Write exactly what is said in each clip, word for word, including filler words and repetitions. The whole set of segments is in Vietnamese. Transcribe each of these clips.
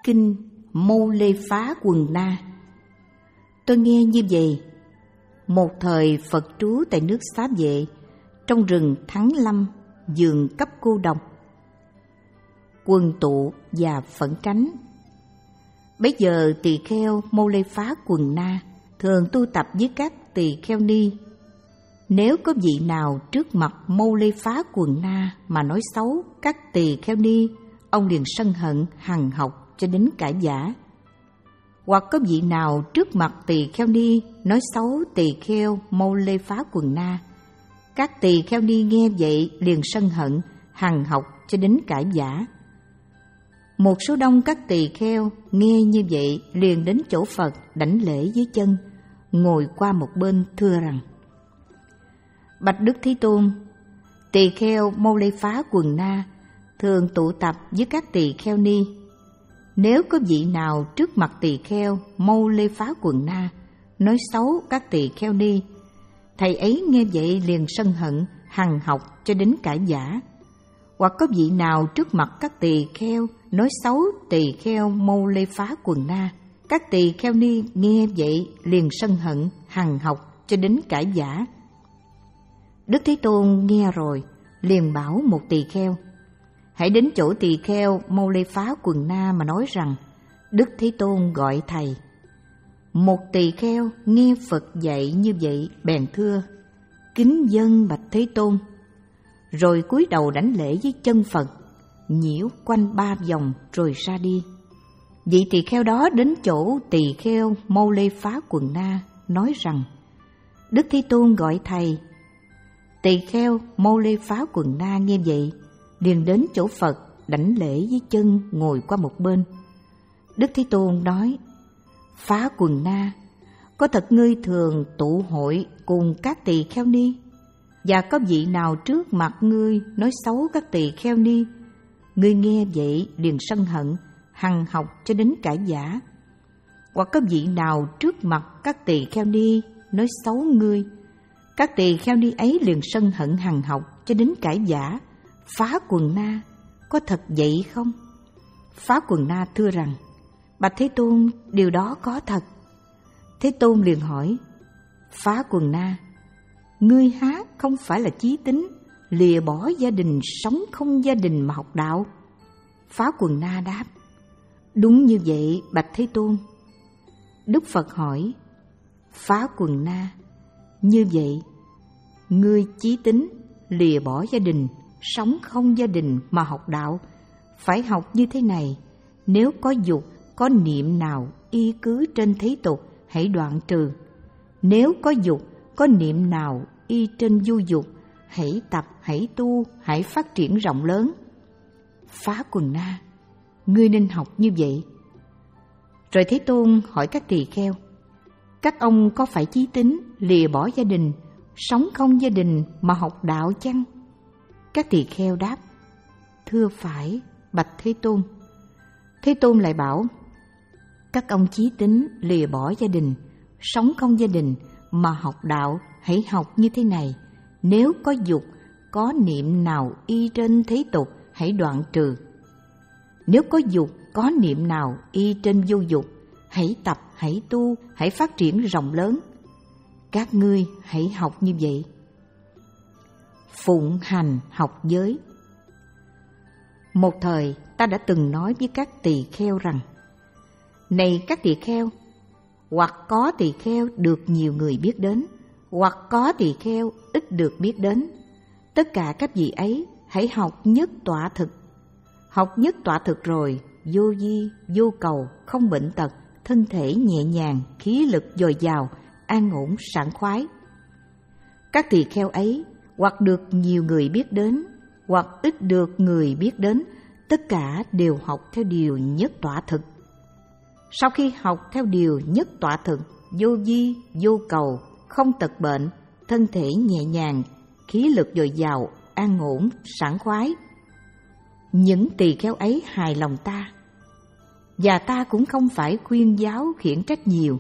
kinh Mâu Lê Phá Quần Na. Tôi nghe như vậy. Một thời Phật trú tại nước Xá Vệ, trong rừng Thắng Lâm, vườn cấp cô độc. Quần tụ và phẫn tránh. Bấy giờ tỳ kheo Mâu Lê Phá Quần Na thường tu tập với các tỳ kheo ni. Nếu có vị nào trước mặt Mâu Lê Phá Quần Na mà nói xấu các tỳ kheo ni, ông liền sân hận hằn học cho đến cãi vã. Hoặc có vị nào trước mặt tỳ kheo ni nói xấu tỳ kheo Mâu Lê Phá Quần Na, các tỳ kheo ni nghe vậy liền sân hận hằn học cho đến cãi vã. Một số đông các tỳ kheo nghe như vậy liền đến chỗ Phật đảnh lễ dưới chân, ngồi qua một bên thưa rằng: Bạch Đức Thế Tôn, tỳ kheo Mâu Lê Phá Quần Na thường tụ tập với các tỳ kheo ni. Nếu có vị nào trước mặt tỳ kheo Mâu Lê Phá Quần Na nói xấu các tỳ kheo ni, thầy ấy nghe vậy liền sân hận hằn học cho đến cãi vã. Hoặc có vị nào trước mặt các tỳ kheo nói xấu tỳ kheo Mâu Lê Phá Quần Na, các tỳ kheo ni nghe vậy liền sân hận hằn học cho đến cãi vã. Đức Thế Tôn nghe rồi liền bảo một tỳ kheo: Hãy đến chỗ tỳ kheo Mâu Lê Phá Quần Na mà nói rằng Đức Thế Tôn gọi thầy. Một tỳ kheo nghe Phật dạy như vậy bèn thưa: Kính vâng bạch Thế Tôn. Rồi cúi đầu đảnh lễ với chân Phật, nhiễu quanh ba vòng rồi ra đi. Vị tỳ kheo đó đến chỗ tỳ kheo Mâu Lê Phá Quần Na nói rằng: Đức Thế Tôn gọi thầy. Tỳ kheo Mâu Lê Phá Quần Na nghe vậy liền đến chỗ Phật đảnh lễ với chân, ngồi qua một bên. Đức Thế Tôn nói: Phá Quần Na, có thật ngươi thường tụ hội cùng các tỳ kheo ni, và có vị nào trước mặt ngươi nói xấu các tỳ kheo ni, ngươi nghe vậy liền sân hận hằn học cho đến cãi vã. Hoặc có vị nào trước mặt các tỳ kheo ni nói xấu ngươi, các tỳ kheo ni ấy liền sân hận hằn học cho đến cãi vã. Phá Quần Na, có thật vậy không? Phá Quần Na thưa rằng: Bạch Thế Tôn, điều đó có thật. Thế Tôn liền hỏi: Phá Quần Na, ngươi há không phải là chí tín, lìa bỏ gia đình, sống không gia đình mà học đạo? Phá Quần Na đáp: Đúng như vậy bạch Thế Tôn. Đức Phật hỏi: Phá Quần Na, như vậy ngươi chí tín, lìa bỏ gia đình, sống không gia đình mà học đạo, phải học như thế này: nếu có dục, có niệm nào y cứ trên thế tục, hãy đoạn trừ. Nếu có dục, có niệm nào y trên du dục, hãy tập, hãy tu, hãy phát triển rộng lớn. Phá Quần Na, ngươi nên học như vậy. Rồi Thế Tôn hỏi các tỳ kheo: Các ông có phải chí tín, lìa bỏ gia đình, sống không gia đình mà học đạo chăng? Các tỳ kheo đáp: Thưa phải bạch Thế Tôn. Thế Tôn lại bảo: Các ông chí tín, lìa bỏ gia đình, sống không gia đình mà học đạo, hãy học như thế này: nếu có dục, có niệm nào y trên thế tục, hãy đoạn trừ. Nếu có dục, có niệm nào y trên vô dục, hãy tập, hãy tu, hãy phát triển rộng lớn. Các ngươi hãy học như vậy. Phụng hành học giới. Một thời ta đã từng nói với các tỳ kheo rằng: Này các tỳ kheo, hoặc có tỳ kheo được nhiều người biết đến, hoặc có tỳ kheo ít được biết đến. Tất cả các vị ấy hãy học nhất tọa thực. Học nhất tọa thực rồi, vô vi, vô cầu, không bệnh tật, thân thể nhẹ nhàng, khí lực dồi dào, an ổn, sảng khoái. Các tỳ kheo ấy hoặc được nhiều người biết đến, hoặc ít được người biết đến, tất cả đều học theo điều nhất tọa thực. Sau khi học theo điều nhất tọa thực, vô vi, vô cầu, không tật bệnh, thân thể nhẹ nhàng, khí lực dồi dào, an ổn, sảng khoái, những tỳ kheo ấy hài lòng ta, và ta cũng không phải khuyên giáo khiển trách nhiều.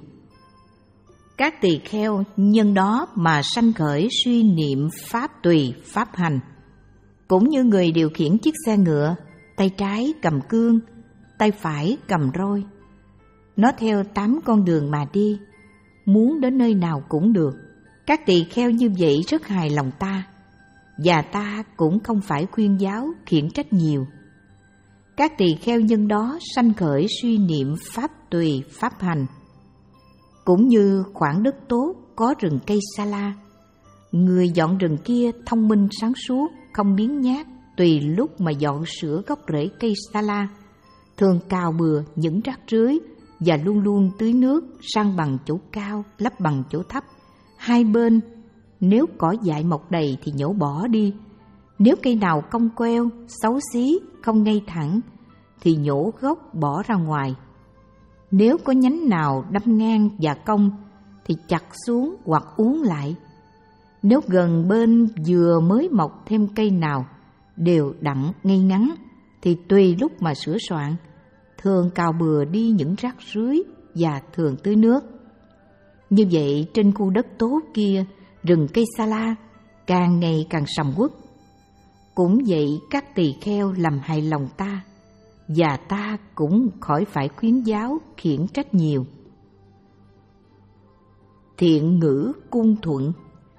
Các tỳ kheo nhân đó mà sanh khởi suy niệm pháp tùy, pháp hành, cũng như người điều khiển chiếc xe ngựa, tay trái cầm cương, tay phải cầm roi. Nó theo tám con đường mà đi, muốn đến nơi nào cũng được. Các tỳ kheo như vậy rất hài lòng ta, và ta cũng không phải khuyên giáo khiển trách nhiều. Các tỳ kheo nhân đó sanh khởi suy niệm pháp tùy pháp hành. Cũng như khoảng đất tốt có rừng cây sa la, người dọn rừng kia thông minh sáng suốt, không biếng nhác, tùy lúc mà dọn sửa gốc rễ cây sa la, thường cào bừa những rác rưới và luôn luôn tưới nước, san bằng chỗ cao, lấp bằng chỗ thấp. Hai bên, nếu cỏ dại mọc đầy thì nhổ bỏ đi, nếu cây nào cong queo, xấu xí, không ngay thẳng thì nhổ gốc bỏ ra ngoài. Nếu có nhánh nào đâm ngang và cong thì chặt xuống hoặc uốn lại. Nếu gần bên vừa mới mọc thêm cây nào đều đặn ngay ngắn thì tùy lúc mà sửa soạn, thường cào bừa đi những rác rưới và thường tưới nước. Như vậy trên khu đất tốt kia, rừng cây sa la càng ngày càng sầm uất. Cũng vậy các tỳ kheo làm hài lòng ta, và ta cũng khỏi phải khuyến giáo khiển trách nhiều. Thiện ngữ cung thuận.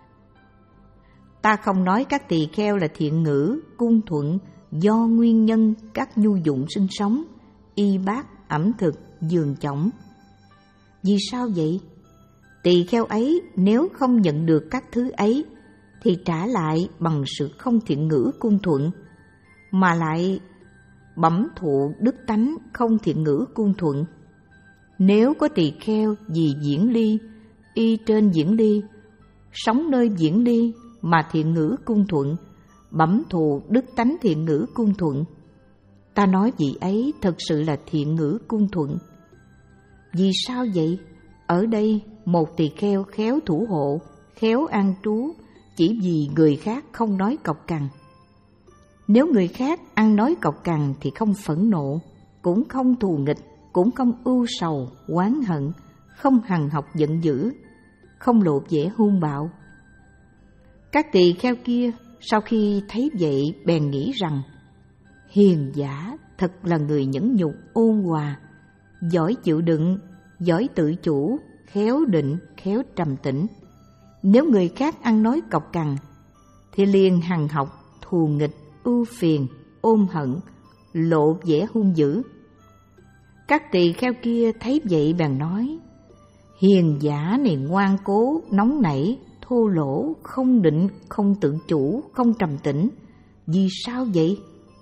Ta không nói các tỳ kheo là thiện ngữ cung thuận do nguyên nhân các nhu dụng sinh sống, y bát, ẩm thực, giường chõng. Vì sao vậy? Tỳ kheo ấy nếu không nhận được các thứ ấy thì trả lại bằng sự không thiện ngữ cung thuận, mà lại bẩm thụ đức tánh không thiện ngữ cung thuận. Nếu có tỳ kheo vì diễn ly, y trên diễn ly, sống nơi diễn ly mà thiện ngữ cung thuận, bẩm thụ đức tánh thiện ngữ cung thuận, ta nói vị ấy thật sự là thiện ngữ cung thuận. Vì sao vậy? Ở đây một tỳ kheo khéo thủ hộ, khéo an trú, chỉ vì người khác không nói cọc cằn. Nếu người khác ăn nói cọc cằn thì không phẫn nộ, cũng không thù nghịch, cũng không ưu sầu, oán hận, không hằn học giận dữ, không lộ vẻ hung bạo. Các tỳ kheo kia sau khi thấy vậy bèn nghĩ rằng hiền giả thật là người nhẫn nhục ôn hòa, giỏi chịu đựng, giỏi tự chủ, khéo định, khéo trầm tĩnh. Nếu người khác ăn nói cọc cằn thì liền hằn học, thù nghịch, ưu phiền, ôm hận, lộ vẻ hung dữ. Các tỳ kheo kia thấy vậy bèn nói: hiền giả này ngoan cố, nóng nảy, thô lỗ, không định, không tự chủ, không trầm tĩnh. Vì sao vậy?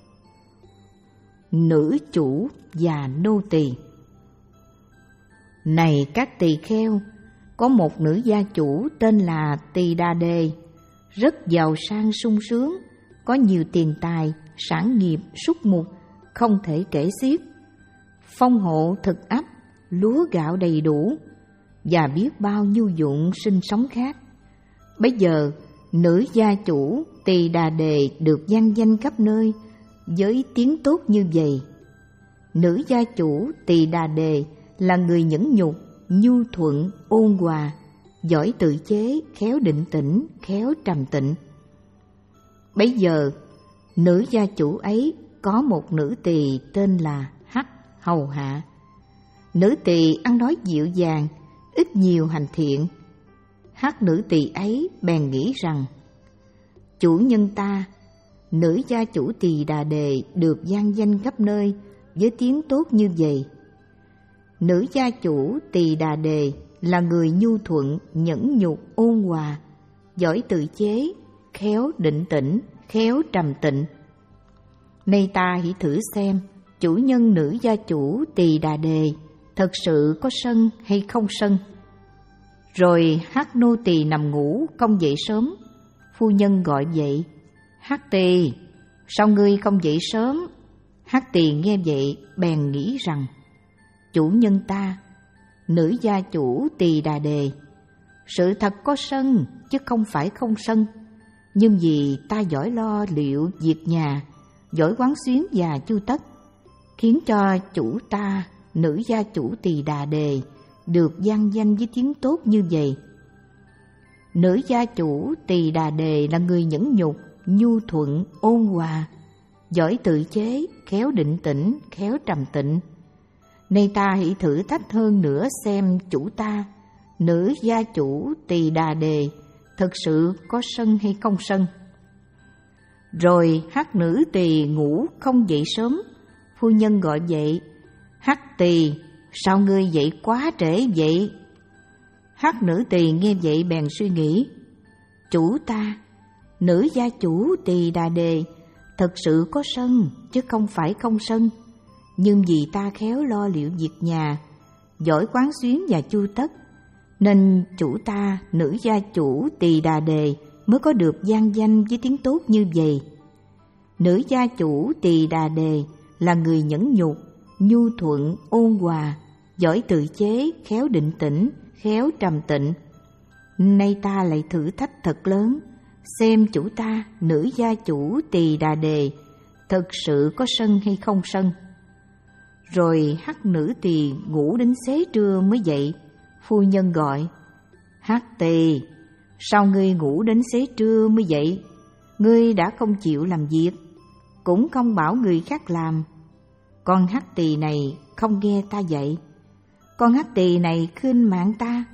Nữ chủ và nô tỳ. Này các tỳ kheo, có một nữ gia chủ tên là Tỳ Đà Đề, rất giàu sang sung sướng, có nhiều tiền tài, sản nghiệp, súc mục, không thể kể xiết. Phong hộ thực ấp, lúa gạo đầy đủ, và biết bao nhu dụng sinh sống khác. Bây giờ, nữ gia chủ Tỳ Đà Đề được vang danh khắp nơi với tiếng tốt như vậy. Nữ gia chủ Tỳ Đà Đề là người nhẫn nhục, nhu thuận, ôn hòa, giỏi tự chế, khéo định tĩnh, khéo trầm tĩnh. Bấy giờ, nữ gia chủ ấy có một nữ tỳ tên là Hắc hầu hạ. Nữ tỳ ăn nói dịu dàng, ít nhiều hành thiện. Hắc nữ tỳ ấy bèn nghĩ rằng chủ nhân ta, nữ gia chủ Tỳ Đà Đề được vang danh khắp nơi với tiếng tốt như vậy. Nữ gia chủ Tỳ Đà Đề là người nhu thuận, nhẫn nhục, ôn hòa, giỏi tự chế, khéo định tĩnh, khéo trầm tĩnh. Nay ta hãy thử xem chủ nhân nữ gia chủ Tỳ Đà Đề thật sự có sân hay không sân. Rồi Hắc nô tỳ nằm ngủ không dậy sớm, phu nhân gọi dậy: Hắc tỳ, sao ngươi không dậy sớm? Hắc tỳ nghe vậy bèn nghĩ rằng chủ nhân ta, nữ gia chủ Tỳ Đà Đề, sự thật có sân chứ không phải không sân, nhưng vì ta giỏi lo liệu việc nhà, giỏi quán xuyến và chu tất, khiến cho chủ ta, nữ gia chủ Tỳ Đà Đề được vang danh với tiếng tốt như vậy. Nữ gia chủ Tỳ Đà Đề là người nhẫn nhục, nhu thuận, ôn hòa, giỏi tự chế, khéo định tĩnh, khéo trầm tĩnh. Nay ta hãy thử thách hơn nữa xem chủ ta, nữ gia chủ Tỳ Đà Đề, thực sự có sân hay không sân. Rồi hắc nữ tỳ ngủ không dậy sớm, phu nhân gọi dậy: Hắc tỳ, sao ngươi dậy quá trễ vậy? Hắc nữ tỳ nghe vậy bèn suy nghĩ: Chủ ta, nữ gia chủ Tỳ Đà Đề, thật sự có sân chứ không phải không sân. Nhưng vì ta khéo lo liệu việc nhà, giỏi quán xuyến và chu tất, nên chủ ta, nữ gia chủ Tỳ Đà Đề, mới có được vang danh với tiếng tốt như vậy. Nữ gia chủ Tỳ Đà Đề là người nhẫn nhục, nhu thuận, ôn hòa, giỏi tự chế, khéo định tĩnh, khéo trầm tịnh. Nay ta lại thử thách thật lớn, xem chủ ta, nữ gia chủ Tỳ Đà Đề, thực sự có sân hay không sân. Rồi hắc nữ tỳ ngủ đến xế trưa mới dậy, phu nhân gọi: Hắc tỳ, sao ngươi ngủ đến xế trưa mới dậy? Ngươi đã không chịu làm việc, cũng không bảo người khác làm. Con hắc tỳ này không nghe ta dạy, con hắc tỳ này khinh mạng ta.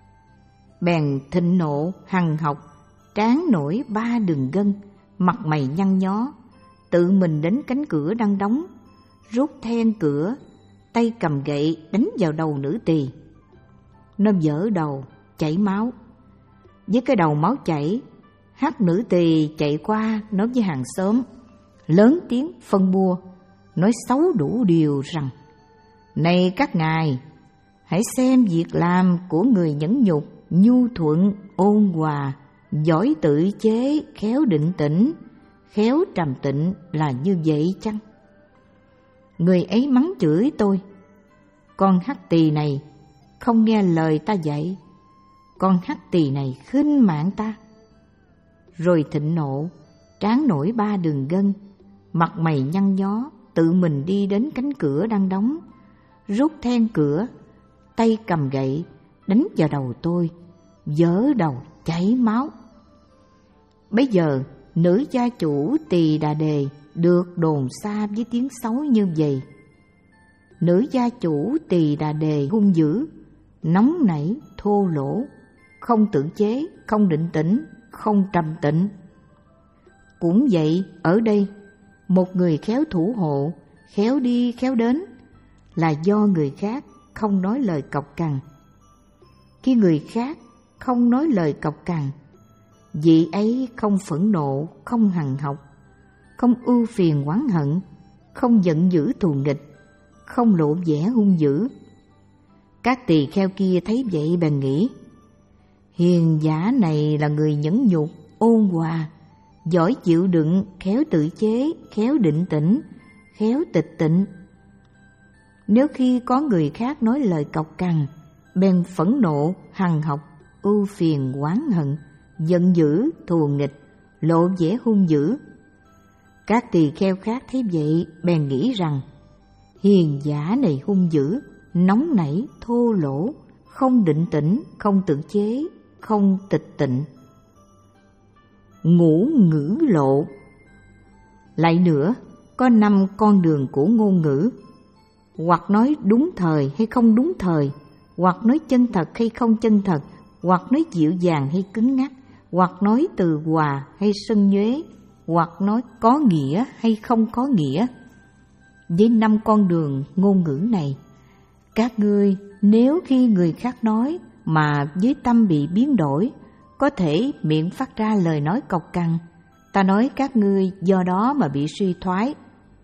Bèn thịnh nộ hằn học, trán nổi ba đường gân, mặt mày nhăn nhó, tự mình đến cánh cửa đang đóng, rút then cửa, tay cầm gậy đánh vào đầu nữ tỳ. Nó vỡ đầu, chảy máu. Với cái đầu máu chảy, hắc nữ tỳ chạy qua nói với hàng xóm, lớn tiếng phân bua, nói xấu đủ điều rằng: Này các ngài, hãy xem việc làm của người nhẫn nhục, nhu thuận, ôn hòa, giỏi tự chế, khéo định tĩnh, khéo trầm tịnh là như vậy chăng? Người ấy mắng chửi tôi: Con hắc tỳ này không nghe lời ta dạy, con hắc tỳ này khinh mạng ta. Rồi thịnh nộ, trán nổi ba đường gân, mặt mày nhăn nhó, tự mình đi đến cánh cửa đang đóng, rút then cửa, tay cầm gậy đánh vào đầu tôi, vỡ đầu chảy máu. Bấy giờ nữ gia chủ Tỳ Đà Đề được đồn xa với tiếng xấu như vậy. Nữ gia chủ Tỳ Đà Đề hung dữ, nóng nảy, thô lỗ, không tự chế, không định tĩnh, không trầm tịnh. Cũng vậy, ở đây, một người khéo thủ hộ, khéo đi khéo đến, là do người khác không nói lời cọc cằn. Khi người khác không nói lời cọc cằn, vị ấy không phẫn nộ, không hằn học, không ưu phiền oán hận, không giận dữ thù nghịch, không lộ vẻ hung dữ. Các tỳ kheo kia thấy vậy bèn nghĩ: Hiền giả này là người nhẫn nhục, ôn hòa, giỏi chịu đựng, khéo tự chế, khéo định tĩnh, khéo tịch tịnh. Nếu khi có người khác nói lời cọc cằn, bèn phẫn nộ, hằn học, ưu phiền oán hận, giận dữ thù nghịch, lộ vẻ hung dữ. Các tỳ kheo khác thấy vậy bèn nghĩ rằng: Hiền giả này hung dữ, nóng nảy, thô lỗ, không định tĩnh, không tự chế, không tịch tịnh. Ngũ ngữ lộ. Lại nữa, có năm con đường của ngôn ngữ, hoặc nói đúng thời hay không đúng thời, hoặc nói chân thật hay không chân thật, hoặc nói dịu dàng hay cứng ngắc, hoặc nói từ hòa hay sân nhuế, hoặc nói có nghĩa hay không có nghĩa. Với năm con đường ngôn ngữ này, các ngươi nếu khi người khác nói mà với tâm bị biến đổi, có thể miệng phát ra lời nói cọc cằn, ta nói các ngươi do đó mà bị suy thoái.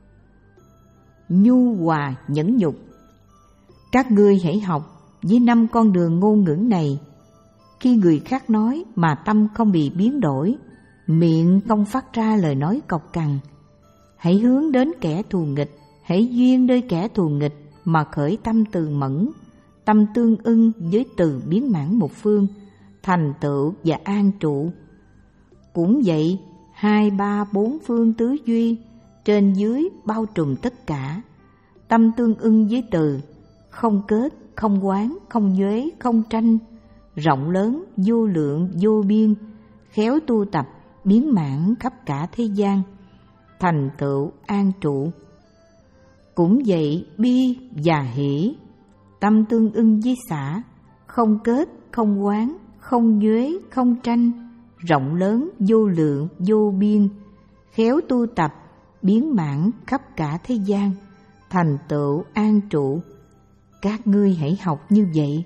Nhu hòa nhẫn nhục. Các ngươi hãy học với năm con đường ngôn ngữ này. Khi người khác nói mà tâm không bị biến đổi, miệng không phát ra lời nói cọc cằn, hãy hướng đến kẻ thù nghịch, hãy duyên nơi kẻ thù nghịch mà khởi tâm từ mẫn, tâm tương ưng với từ biến mãn một phương, thành tựu và an trụ. Cũng vậy, hai ba bốn phương tứ duy, trên dưới bao trùm tất cả. Tâm tương ưng với từ, không kết, không quán, không nhuế, không tranh, rộng lớn, vô lượng, vô biên, khéo tu tập, biến mãn khắp cả thế gian, thành tựu an trụ. Cũng vậy, bi và hỷ, tâm tương ưng với xả, không kết, không oán, không nhuế, không tranh, rộng lớn, vô lượng, vô biên, khéo tu tập, biến mãn khắp cả thế gian, thành tựu an trụ. Các ngươi hãy học như vậy.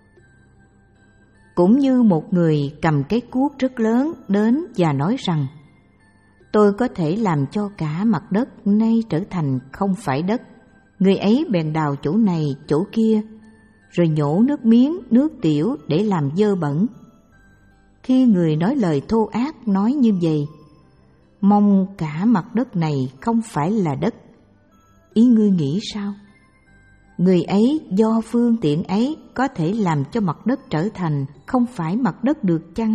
Cũng như một người cầm cái cuốc rất lớn đến và nói rằng: tôi có thể làm cho cả mặt đất nay trở thành không phải đất. Người ấy bèn đào chỗ này chỗ kia, rồi nhổ nước miếng, nước tiểu để làm dơ bẩn. Khi người nói lời thô ác nói như vậy: mong cả mặt đất này không phải là đất, ý ngươi nghĩ sao? Người ấy do phương tiện ấy có thể làm cho mặt đất trở thành không phải mặt đất được chăng?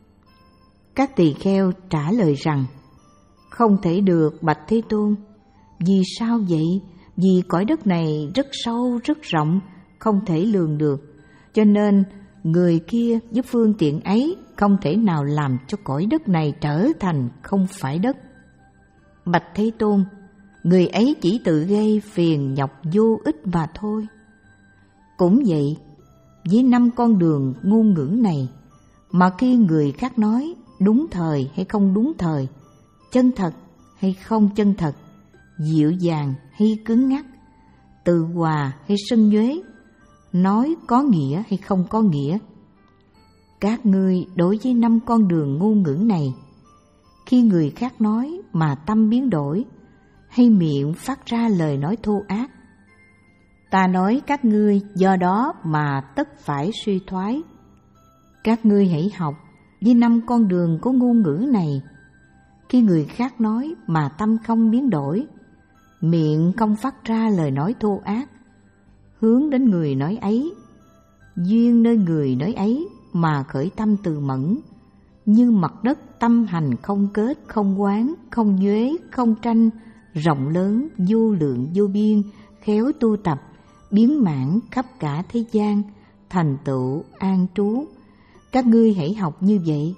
Các tỳ kheo trả lời rằng: không thể được, bạch Thế Tôn. Vì sao vậy? Vì cõi đất này rất sâu, rất rộng, không thể lường được, cho nên người kia với phương tiện ấy không thể nào làm cho cõi đất này trở thành không phải đất. Bạch Thế Tôn, người ấy chỉ tự gây phiền nhọc vô ích mà thôi. Cũng vậy, với năm con đường ngôn ngữ này, mà khi người khác nói đúng thời hay không đúng thời, chân thật hay không chân thật, dịu dàng hay cứng ngắc, từ hòa hay sân nhuế, nói có nghĩa hay không có nghĩa. Các ngươi đối với năm con đường ngôn ngữ này, khi người khác nói mà tâm biến đổi, hay miệng phát ra lời nói thô ác, ta nói các ngươi do đó mà tất phải suy thoái. Các ngươi hãy học với năm con đường của ngôn ngữ này. Khi người khác nói mà tâm không biến đổi, miệng không phát ra lời nói thô ác, hướng đến người nói ấy, duyên nơi người nói ấy mà khởi tâm từ mẫn, như mặt đất tâm hành không kết, không oán, không nhuế, không tranh, rộng lớn, vô lượng, vô biên, khéo tu tập, biến mãn khắp cả thế gian, thành tựu an trú. Các ngươi hãy học như vậy.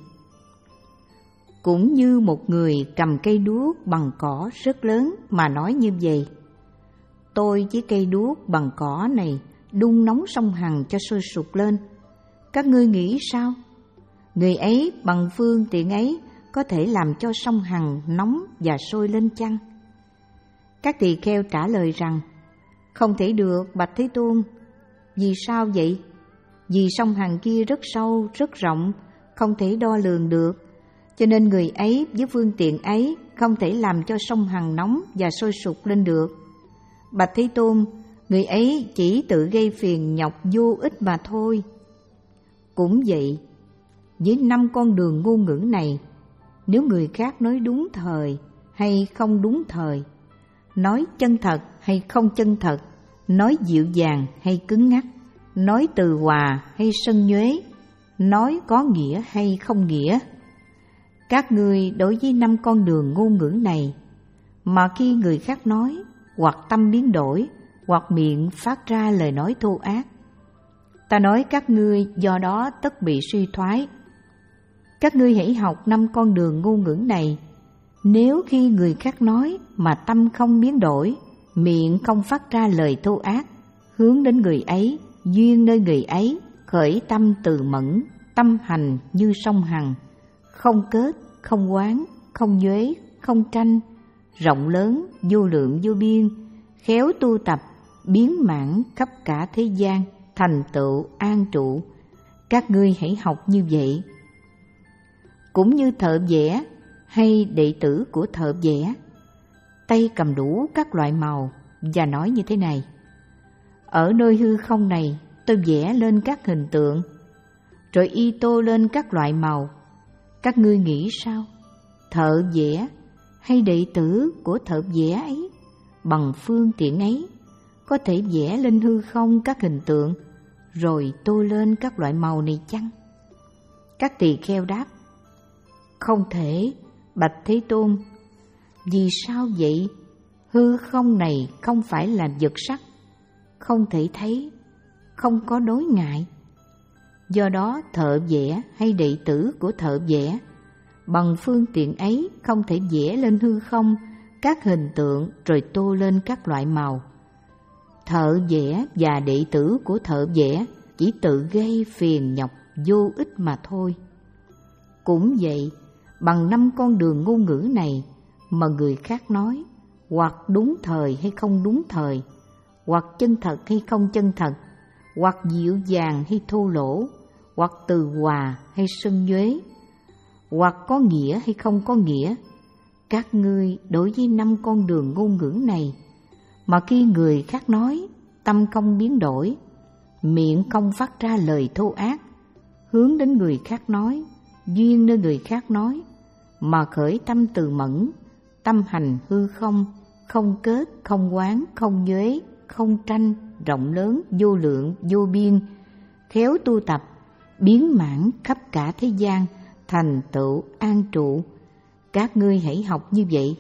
Cũng như một người cầm cây đuốc bằng cỏ rất lớn mà nói như vậy: tôi với cây đuốc bằng cỏ này đun nóng sông Hằng cho sôi sục lên. Các ngươi nghĩ sao? Người ấy bằng phương tiện ấy có thể làm cho sông Hằng nóng và sôi lên chăng? Các tỳ kheo trả lời rằng: không thể được, bạch Thế Tôn. Vì sao vậy? Vì sông Hằng kia rất sâu, rất rộng, không thể đo lường được, cho nên người ấy với phương tiện ấy không thể làm cho sông Hằng nóng và sôi sục lên được. Bạch Thế Tôn, người ấy chỉ tự gây phiền nhọc vô ích mà thôi. Cũng vậy, với năm con đường ngôn ngữ này, nếu người khác nói đúng thời hay không đúng thời, nói chân thật hay không chân thật, nói dịu dàng hay cứng ngắc, nói từ hòa hay sân nhuế, nói có nghĩa hay không nghĩa, các ngươi đối với năm con đường ngôn ngữ này, mà khi người khác nói, hoặc tâm biến đổi, hoặc miệng phát ra lời nói thô ác, ta nói các ngươi do đó tất bị suy thoái. Các ngươi hãy học năm con đường ngôn ngữ này. Nếu khi người khác nói mà tâm không biến đổi, miệng không phát ra lời thô ác, hướng đến người ấy, duyên nơi người ấy, khởi tâm từ mẫn, tâm hành như sông Hằng, không kết, không oán, không nhuế, không tranh, rộng lớn, vô lượng, vô biên, khéo tu tập, biến mãn khắp cả thế gian, thành tựu an trụ. Các ngươi hãy học như vậy. Cũng như thợ vẽ hay đệ tử của thợ vẽ, tay cầm đủ các loại màu và nói như thế này: ở nơi hư không này tôi vẽ lên các hình tượng, rồi y tô lên các loại màu. Các ngươi nghĩ sao? Thợ vẽ hay đệ tử của thợ vẽ ấy bằng phương tiện ấy có thể vẽ lên hư không các hình tượng, rồi tô lên các loại màu này chăng? Các tỳ kheo đáp: không thể, bạch Thế Tôn. Vì sao vậy? Hư không này không phải là vật sắc, không thể thấy, không có đối ngại. Do đó thợ vẽ hay đệ tử của thợ vẽ bằng phương tiện ấy không thể vẽ lên hư không các hình tượng rồi tô lên các loại màu. Thợ vẽ và đệ tử của thợ vẽ chỉ tự gây phiền nhọc vô ích mà thôi. Cũng vậy, bằng năm con đường ngôn ngữ này mà người khác nói, hoặc đúng thời hay không đúng thời, hoặc chân thật hay không chân thật, hoặc dịu dàng hay thô lỗ, hoặc từ hòa hay sân nhuế, hoặc có nghĩa hay không có nghĩa. Các ngươi đối với năm con đường ngôn ngữ này, mà khi người khác nói, tâm không biến đổi, miệng không phát ra lời thô ác, hướng đến người khác nói, duyên nơi người khác nói, mà khởi tâm từ mẫn, tâm hành hư không, không kết, không oán, không nhuế, không tranh, rộng lớn, vô lượng, vô biên, khéo tu tập, biến mãn khắp cả thế gian, thành tựu an trụ. Các ngươi hãy học như vậy.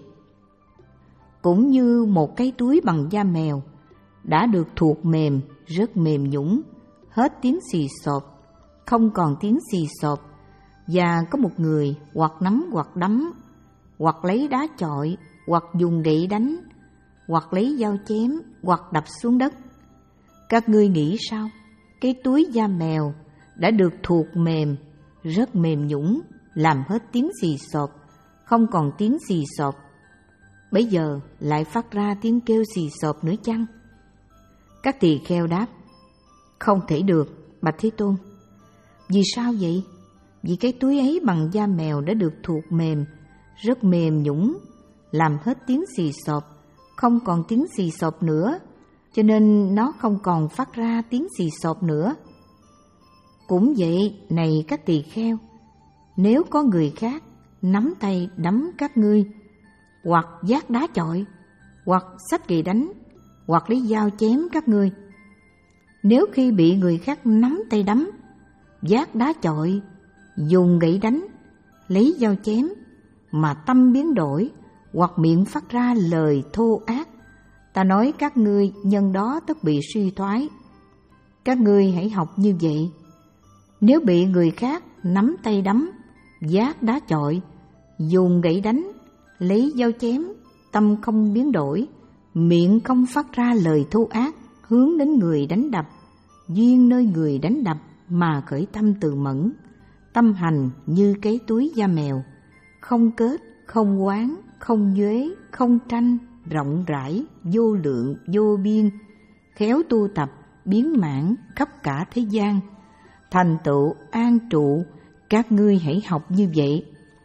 Cũng như một cái túi bằng da mèo đã được thuộc mềm, rất mềm nhũn, hết tiếng xì xộp, không còn tiếng xì xộp, và có một người hoặc nắm hoặc đấm, hoặc lấy đá chọi, hoặc dùng gậy đánh, hoặc lấy dao chém, hoặc đập xuống đất. Các ngươi nghĩ sao? Cái túi da mèo đã được thuộc mềm, rất mềm nhũn, làm hết tiếng xì xộp, không còn tiếng xì xộp, bây giờ lại phát ra tiếng kêu xì xộp nữa chăng? Các tỳ kheo đáp: không thể được, bạch Thế Tôn. Vì sao vậy? Vì cái túi ấy bằng da mèo đã được thuộc mềm, rất mềm nhũn, làm hết tiếng xì xộp, không còn tiếng xì xộp nữa, cho nên nó không còn phát ra tiếng xì xộp nữa. Cũng vậy, này các tỳ kheo, nếu có người khác nắm tay đấm các ngươi, hoặc vác đá chọi, hoặc xách gậy đánh, hoặc lấy dao chém các ngươi, nếu khi bị người khác nắm tay đấm, vác đá chọi, dùng gậy đánh, lấy dao chém, mà tâm biến đổi, hoặc miệng phát ra lời thô ác, ta nói các ngươi nhân đó tất bị suy thoái. Các ngươi hãy học như vậy. Nếu bị người khác nắm tay đấm, vác đá chọi, dùng gậy đánh, lấy dao chém, tâm không biến đổi, miệng không phát ra lời thô ác, hướng đến người đánh đập, duyên nơi người đánh đập mà khởi tâm từ mẫn, tâm hành như cái túi da mèo, không kết, không oán, không nhuế, không tranh, rộng rãi, vô lượng, vô biên, khéo tu tập, biến mãn khắp cả thế gian, thành tựu an trụ. Các ngươi hãy học như vậy.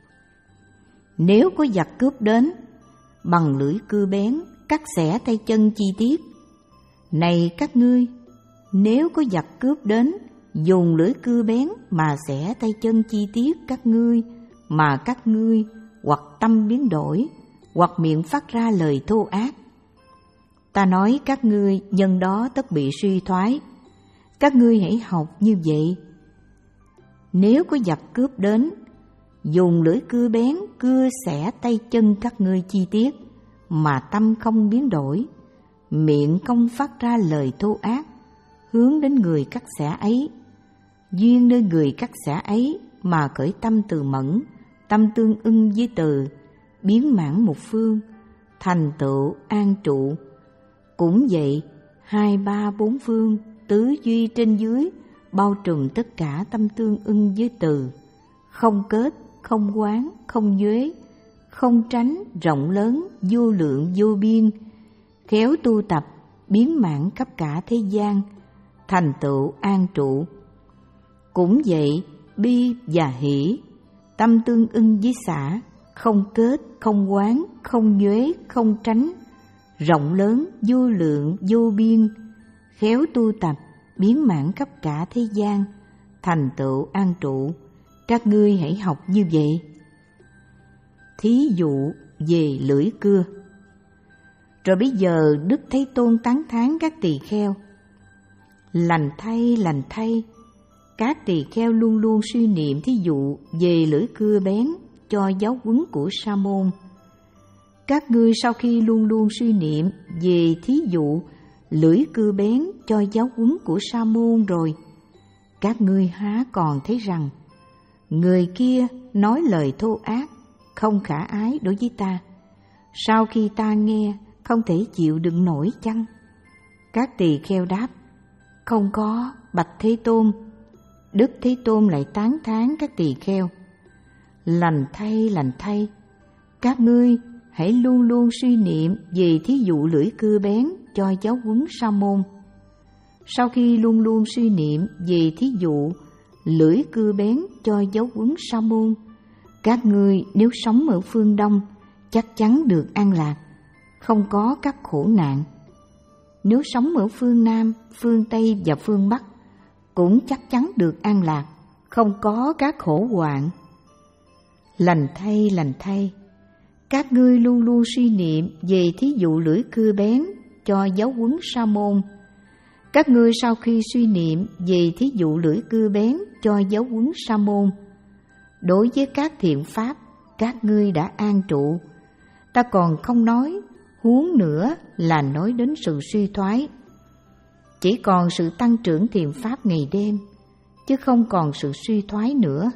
Nếu có giặc cướp đến, bằng lưỡi cưa bén cắt xẻ tay chân chi tiết. Này các ngươi, nếu có giặc cướp đến, dùng lưỡi cưa bén mà xẻ tay chân chi tiết các ngươi, mà các ngươi hoặc tâm biến đổi, hoặc miệng phát ra lời thô ác, ta nói các ngươi nhân đó tất bị suy thoái. Các ngươi hãy học như vậy. Nếu có giặc cướp đến, dùng lưỡi cưa bén cưa xẻ tay chân các ngươi chi tiết, mà tâm không biến đổi, miệng không phát ra lời thô ác, hướng đến người cắt xẻ ấy, duyên nơi người cắt xẻ ấy mà khởi tâm từ mẫn, tâm tương ưng với từ, biến mãn một phương, thành tựu an trụ. Cũng vậy, hai ba bốn phương, tứ duy trên dưới, bao trùm tất cả tâm tương ưng với từ, không kết, không oán, không nhuế, không tránh, rộng lớn, vô lượng, vô biên, khéo tu tập, biến mãn khắp cả thế gian, thành tựu an trụ. Cũng vậy, bi và hỷ, tâm tương ưng với xả, không kết, không oán, không nhuế, không tránh, rộng lớn, vô lượng, vô biên, khéo tu tập, biến mãn khắp cả thế gian, thành tựu an trụ. Các ngươi hãy học như vậy. Thí dụ về lưỡi cưa. Rồi bây giờ Đức Thế Tôn tán thán các tỳ kheo: lành thay, lành thay, các tỳ kheo luôn luôn suy niệm thí dụ về lưỡi cưa bén cho giáo huấn của Sa môn. Các ngươi sau khi luôn luôn suy niệm về thí dụ lưỡi cưa bén cho giáo huấn của Sa môn rồi, các ngươi há còn thấy rằng người kia nói lời thô ác, không khả ái đối với ta, sau khi ta nghe không thể chịu đựng nổi chăng? Các tỳ kheo đáp: Không có, bạch Thế Tôn. Đức Thế Tôn lại tán thán các tỳ kheo: Lành thay, lành thay, các ngươi hãy luôn luôn suy niệm về thí dụ lưỡi cưa bén cho giáo huấn sa môn. Sau khi luôn luôn suy niệm về thí dụ lưỡi cưa bén cho giáo huấn sa môn, các ngươi nếu sống ở phương Đông chắc chắn được an lạc, không có các khổ nạn. Nếu sống ở phương Nam, phương Tây và phương Bắc cũng chắc chắn được an lạc, không có các khổ hoạn. Lành thay, lành thay, các ngươi luôn luôn suy niệm về thí dụ lưỡi cưa bén cho giáo huấn sa môn. Các ngươi sau khi suy niệm về thí dụ lưỡi cưa bén cho giáo huấn sa môn, đối với các thiện pháp các ngươi đã an trụ, ta còn không nói, huống nữa là nói đến sự suy thoái. Chỉ còn sự tăng trưởng thiện pháp ngày đêm, chứ không còn sự suy thoái nữa.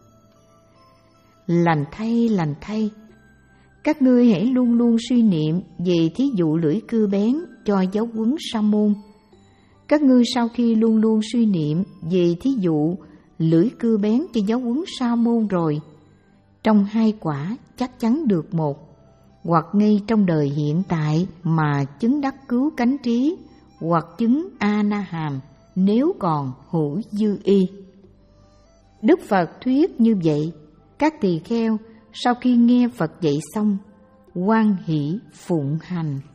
Lành thay, lành thay, các ngươi hãy luôn luôn suy niệm về thí dụ lưỡi cưa bén cho giáo huấn sa môn. Các ngươi sau khi luôn luôn suy niệm về thí dụ lưỡi cưa bén cho giáo huấn sa môn rồi, trong hai quả chắc chắn được một, hoặc ngay trong đời hiện tại mà chứng đắc cứu cánh trí, hoặc chứng A-na-hàm nếu còn hữu dư y. Đức Phật thuyết như vậy, các tỳ kheo sau khi nghe Phật dạy xong, hoan hỷ phụng hành.